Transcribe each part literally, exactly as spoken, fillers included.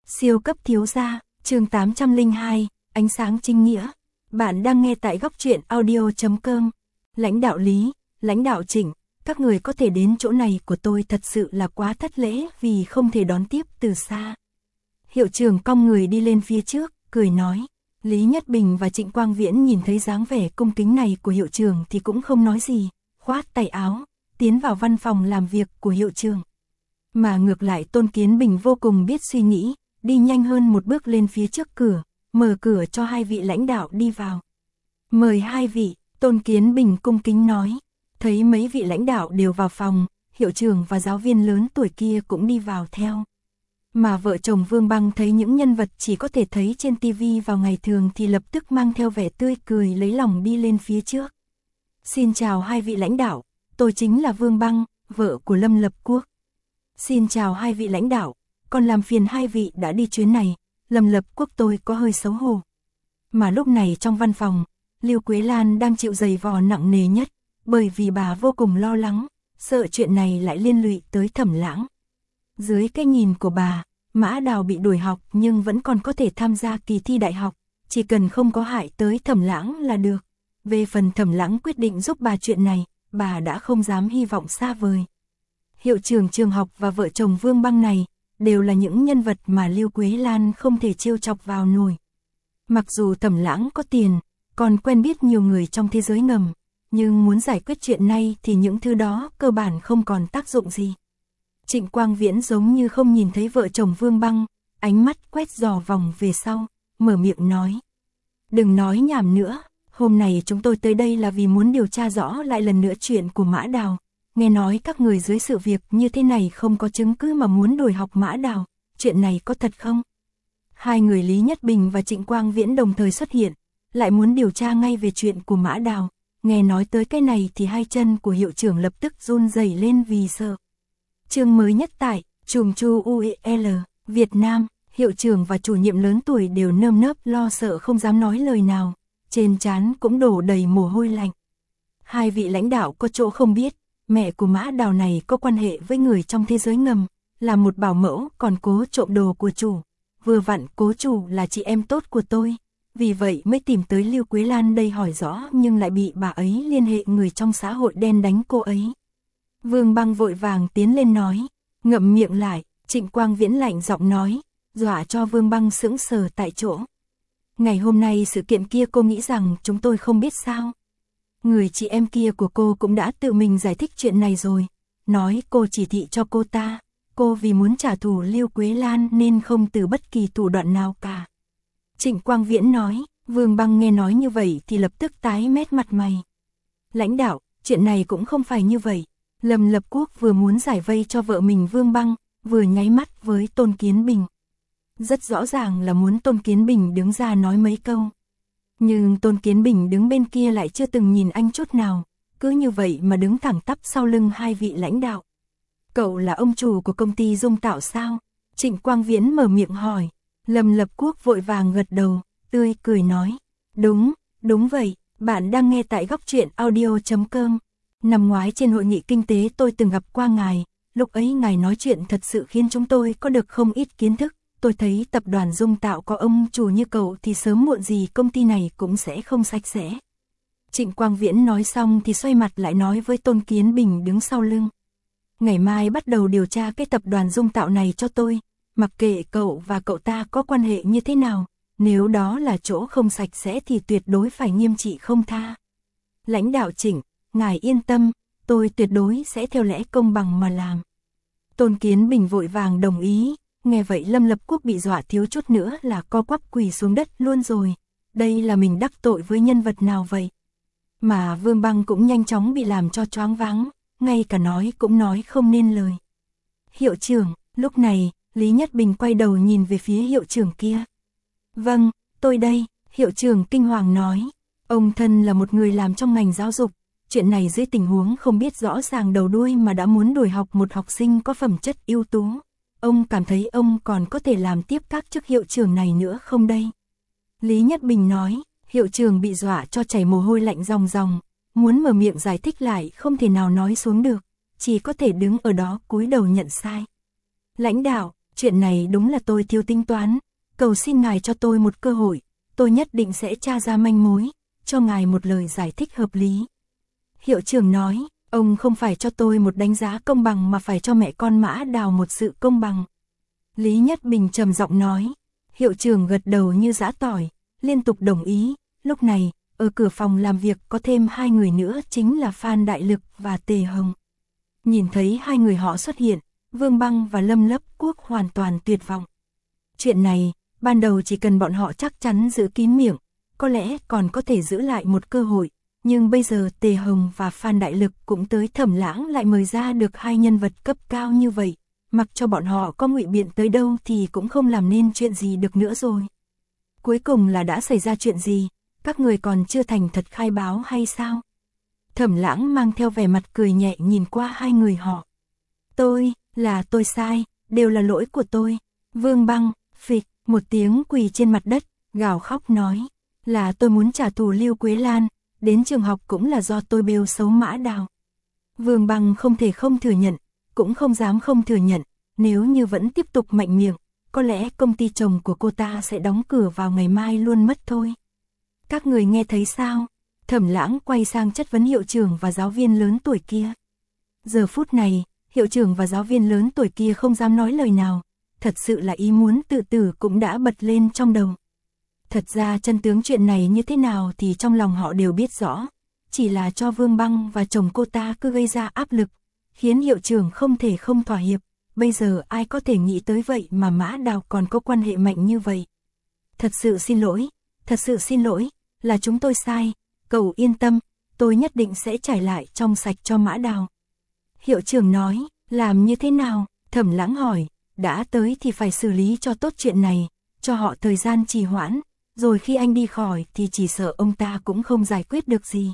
Siêu cấp thiếu gia, chương tám trăm lẻ hai, ánh sáng chính nghĩa. Bạn đang nghe tại góc truyện audio chấm com. Lãnh đạo Lý, lãnh đạo Trịnh, các người có thể đến chỗ này của tôi thật sự là quá thất lễ vì không thể đón tiếp từ xa. Hiệu trưởng cong người đi lên phía trước, cười nói. Lý Nhất Bình và Trịnh Quang Viễn nhìn thấy dáng vẻ cung kính này của hiệu trưởng thì cũng không nói gì, khoát tay áo, tiến vào văn phòng làm việc của hiệu trưởng. Mà ngược lại Tôn Kiến Bình vô cùng biết suy nghĩ, đi nhanh hơn một bước lên phía trước cửa, mở cửa cho hai vị lãnh đạo đi vào. Mời hai vị, Tôn Kiến Bình cung kính nói. Thấy mấy vị lãnh đạo đều vào phòng, hiệu trưởng và giáo viên lớn tuổi kia cũng đi vào theo. Mà vợ chồng Vương Băng thấy những nhân vật chỉ có thể thấy trên tivi vào ngày thường thì lập tức mang theo vẻ tươi cười lấy lòng đi lên phía trước. Xin chào hai vị lãnh đạo, tôi chính là Vương Băng, vợ của Lâm Lập Quốc. Xin chào hai vị lãnh đạo, còn làm phiền hai vị đã đi chuyến này, Lâm Lập Quốc tôi có hơi xấu hổ. Mà lúc này trong văn phòng, Lưu Quế Lan đang chịu giày vò nặng nề nhất, bởi vì bà vô cùng lo lắng, sợ chuyện này lại liên lụy tới Thẩm Lãng. Dưới cái nhìn của bà, Mã Đào bị đuổi học nhưng vẫn còn có thể tham gia kỳ thi đại học, chỉ cần không có hại tới Thẩm Lãng là được. Về phần Thẩm Lãng quyết định giúp bà chuyện này, bà đã không dám hy vọng xa vời. Hiệu trưởng trường học và vợ chồng Vương Băng này đều là những nhân vật mà Lưu Quế Lan không thể trêu chọc vào nổi. Mặc dù Thẩm Lãng có tiền, còn quen biết nhiều người trong thế giới ngầm, nhưng muốn giải quyết chuyện này thì những thứ đó cơ bản không còn tác dụng gì. Trịnh Quang Viễn giống như không nhìn thấy vợ chồng Vương Băng, ánh mắt quét dò vòng về sau, mở miệng nói. Đừng nói nhảm nữa, hôm nay chúng tôi tới đây là vì muốn điều tra rõ lại lần nữa chuyện của Mã Đào. Nghe nói các người dưới sự việc như thế này không có chứng cứ mà muốn đuổi học Mã Đào, chuyện này có thật không? Hai người Lý Nhất Bình và Trịnh Quang Viễn đồng thời xuất hiện, lại muốn điều tra ngay về chuyện của Mã Đào. Nghe nói tới cái này thì hai chân của hiệu trưởng lập tức run rẩy lên vì sợ. Chương mới nhất tại Trùng Chu u e lờ, Việt Nam, hiệu trưởng và chủ nhiệm lớn tuổi đều nơm nớp lo sợ không dám nói lời nào, trên trán cũng đổ đầy mồ hôi lạnh. Hai vị lãnh đạo có chỗ không biết, mẹ của Mã Đào này có quan hệ với người trong thế giới ngầm, là một bảo mẫu còn cố trộm đồ của chủ. Vừa vặn cố chủ là chị em tốt của tôi, vì vậy mới tìm tới Lưu Quế Lan đây hỏi rõ nhưng lại bị bà ấy liên hệ người trong xã hội đen đánh cô ấy. Vương Băng vội vàng tiến lên nói, ngậm miệng lại, Trịnh Quang Viễn lạnh giọng nói, dọa cho Vương Băng sững sờ tại chỗ. Ngày hôm nay sự kiện kia cô nghĩ rằng chúng tôi không biết sao? Người chị em kia của cô cũng đã tự mình giải thích chuyện này rồi, nói cô chỉ thị cho cô ta, cô vì muốn trả thù Lưu Quế Lan nên không từ bất kỳ thủ đoạn nào cả. Trịnh Quang Viễn nói, Vương Băng nghe nói như vậy thì lập tức tái mét mặt mày. Lãnh đạo, chuyện này cũng không phải như vậy. Lâm Lập Quốc vừa muốn giải vây cho vợ mình Vương Băng, vừa nháy mắt với Tôn Kiến Bình. Rất rõ ràng là muốn Tôn Kiến Bình đứng ra nói mấy câu. Nhưng Tôn Kiến Bình đứng bên kia lại chưa từng nhìn anh chút nào, cứ như vậy mà đứng thẳng tắp sau lưng hai vị lãnh đạo. Cậu là ông chủ của công ty Dung Tạo sao? Trịnh Quang Viễn mở miệng hỏi. Lâm Lập Quốc vội vàng gật đầu, tươi cười nói. Đúng, đúng vậy, bạn đang nghe tại góc truyện audio chấm com. Năm ngoái trên hội nghị kinh tế tôi từng gặp qua ngài, lúc ấy ngài nói chuyện thật sự khiến chúng tôi có được không ít kiến thức. Tôi thấy tập đoàn Dung Tạo có ông chủ như cậu thì sớm muộn gì công ty này cũng sẽ không sạch sẽ. Trịnh Quang Viễn nói xong thì xoay mặt lại nói với Tôn Kiến Bình đứng sau lưng. Ngày mai bắt đầu điều tra cái tập đoàn Dung Tạo này cho tôi, mặc kệ cậu và cậu ta có quan hệ như thế nào, nếu đó là chỗ không sạch sẽ thì tuyệt đối phải nghiêm trị không tha. Lãnh đạo Trịnh, ngài yên tâm, tôi tuyệt đối sẽ theo lẽ công bằng mà làm. Tôn Kiến Bình vội vàng đồng ý. Nghe vậy Lâm Lập Quốc bị dọa thiếu chút nữa là co quắp quỳ xuống đất luôn rồi. Đây là mình đắc tội với nhân vật nào vậy? Mà Vương Băng cũng nhanh chóng bị làm cho choáng váng, ngay cả nói cũng nói không nên lời. Hiệu trưởng, lúc này, Lý Nhất Bình quay đầu nhìn về phía hiệu trưởng kia. Vâng, tôi đây, hiệu trưởng kinh hoàng nói. Ông thân là một người làm trong ngành giáo dục. Chuyện này dưới tình huống không biết rõ ràng đầu đuôi mà đã muốn đuổi học một học sinh có phẩm chất ưu tú. Ông cảm thấy ông còn có thể làm tiếp các chức hiệu trưởng này nữa không đây? Lý Nhất Bình nói, hiệu trưởng bị dọa cho chảy mồ hôi lạnh ròng ròng, muốn mở miệng giải thích lại không thể nào nói xuống được, chỉ có thể đứng ở đó cúi đầu nhận sai. Lãnh đạo, chuyện này đúng là tôi thiếu tính toán, cầu xin ngài cho tôi một cơ hội, tôi nhất định sẽ tra ra manh mối, cho ngài một lời giải thích hợp lý. Hiệu trưởng nói, ông không phải cho tôi một đánh giá công bằng mà phải cho mẹ con Mã Đào một sự công bằng. Lý Nhất Bình trầm giọng nói. Hiệu trưởng gật đầu như giã tỏi, liên tục đồng ý. Lúc này, ở cửa phòng làm việc có thêm hai người nữa, chính là Phan Đại Lực và Tề Hồng. Nhìn thấy hai người họ xuất hiện, Vương Băng và Lâm Lấp Quốc hoàn toàn tuyệt vọng. Chuyện này, ban đầu chỉ cần bọn họ chắc chắn giữ kín miệng, có lẽ còn có thể giữ lại một cơ hội. Nhưng bây giờ Tề Hồng và Phan Đại Lực cũng tới Thẩm Lãng lại mời ra được hai nhân vật cấp cao như vậy. Mặc cho bọn họ có ngụy biện tới đâu thì cũng không làm nên chuyện gì được nữa rồi. Cuối cùng là đã xảy ra chuyện gì? Các người còn chưa thành thật khai báo hay sao? Thẩm Lãng mang theo vẻ mặt cười nhẹ nhìn qua hai người họ. Tôi, là tôi sai, đều là lỗi của tôi. Vương Băng, phịch, một tiếng quỳ trên mặt đất, gào khóc nói. Là tôi muốn trả thù Lưu Quế Lan, đến trường học cũng là do tôi bêu xấu Mã Đào. Vương Băng không thể không thừa nhận, cũng không dám không thừa nhận, nếu như vẫn tiếp tục mạnh miệng, có lẽ công ty chồng của cô ta sẽ đóng cửa vào ngày mai luôn mất thôi. Các người nghe thấy sao? Thẩm Lãng quay sang chất vấn hiệu trưởng và giáo viên lớn tuổi kia. Giờ phút này, hiệu trưởng và giáo viên lớn tuổi kia không dám nói lời nào, thật sự là ý muốn tự tử cũng đã bật lên trong đầu. Thật ra chân tướng chuyện này như thế nào thì trong lòng họ đều biết rõ, chỉ là cho Vương Băng và chồng cô ta cứ gây ra áp lực, khiến hiệu trưởng không thể không thỏa hiệp. Bây giờ ai có thể nghĩ tới vậy mà Mã Đào còn có quan hệ mạnh như vậy. Thật sự xin lỗi, thật sự xin lỗi, là chúng tôi sai, cậu yên tâm, tôi nhất định sẽ trải lại trong sạch cho Mã Đào. Hiệu trưởng nói, làm như thế nào? Thẩm Lãng hỏi, đã tới thì phải xử lý cho tốt chuyện này, cho họ thời gian trì hoãn, rồi khi anh đi khỏi thì chỉ sợ ông ta cũng không giải quyết được gì.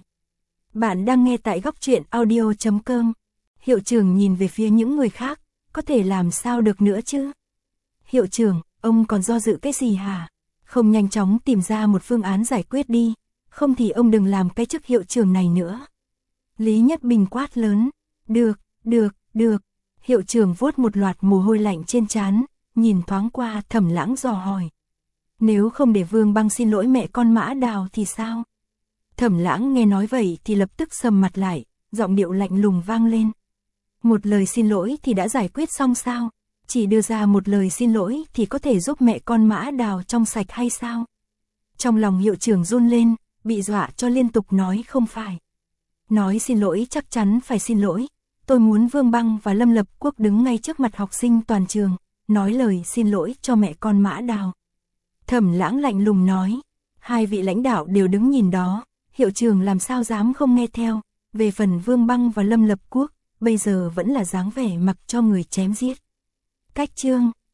Bạn đang nghe tại góc truyện audio chấm com. Hiệu trưởng nhìn về phía những người khác, có thể làm sao được nữa chứ? Hiệu trưởng, ông còn do dự cái gì hả? Không nhanh chóng tìm ra một phương án giải quyết đi, không thì ông đừng làm cái chức hiệu trưởng này nữa. Lý Nhất Bình quát lớn, được, được, được. Hiệu trưởng vuốt một loạt mồ hôi lạnh trên trán, nhìn thoáng qua Thẩm Lãng dò hỏi. Nếu không để Vương Băng xin lỗi mẹ con Mã Đào thì sao? Thẩm Lãng nghe nói vậy thì lập tức sầm mặt lại, giọng điệu lạnh lùng vang lên. Một lời xin lỗi thì đã giải quyết xong sao? Chỉ đưa ra một lời xin lỗi thì có thể giúp mẹ con Mã Đào trong sạch hay sao? Trong lòng hiệu trưởng run lên, bị dọa cho liên tục nói không phải. Nói xin lỗi chắc chắn phải xin lỗi. Tôi muốn Vương Băng và Lâm Lập Quốc đứng ngay trước mặt học sinh toàn trường, nói lời xin lỗi cho mẹ con Mã Đào. Thẩm Lãng lạnh lùng nói. Hai vị lãnh đạo đều đứng nhìn đó, hiệu trưởng làm sao dám không nghe theo. Về phần Vương Băng và Lâm Lập Quốc, bây giờ vẫn là dáng vẻ mặc cho người chém giết. Cách chương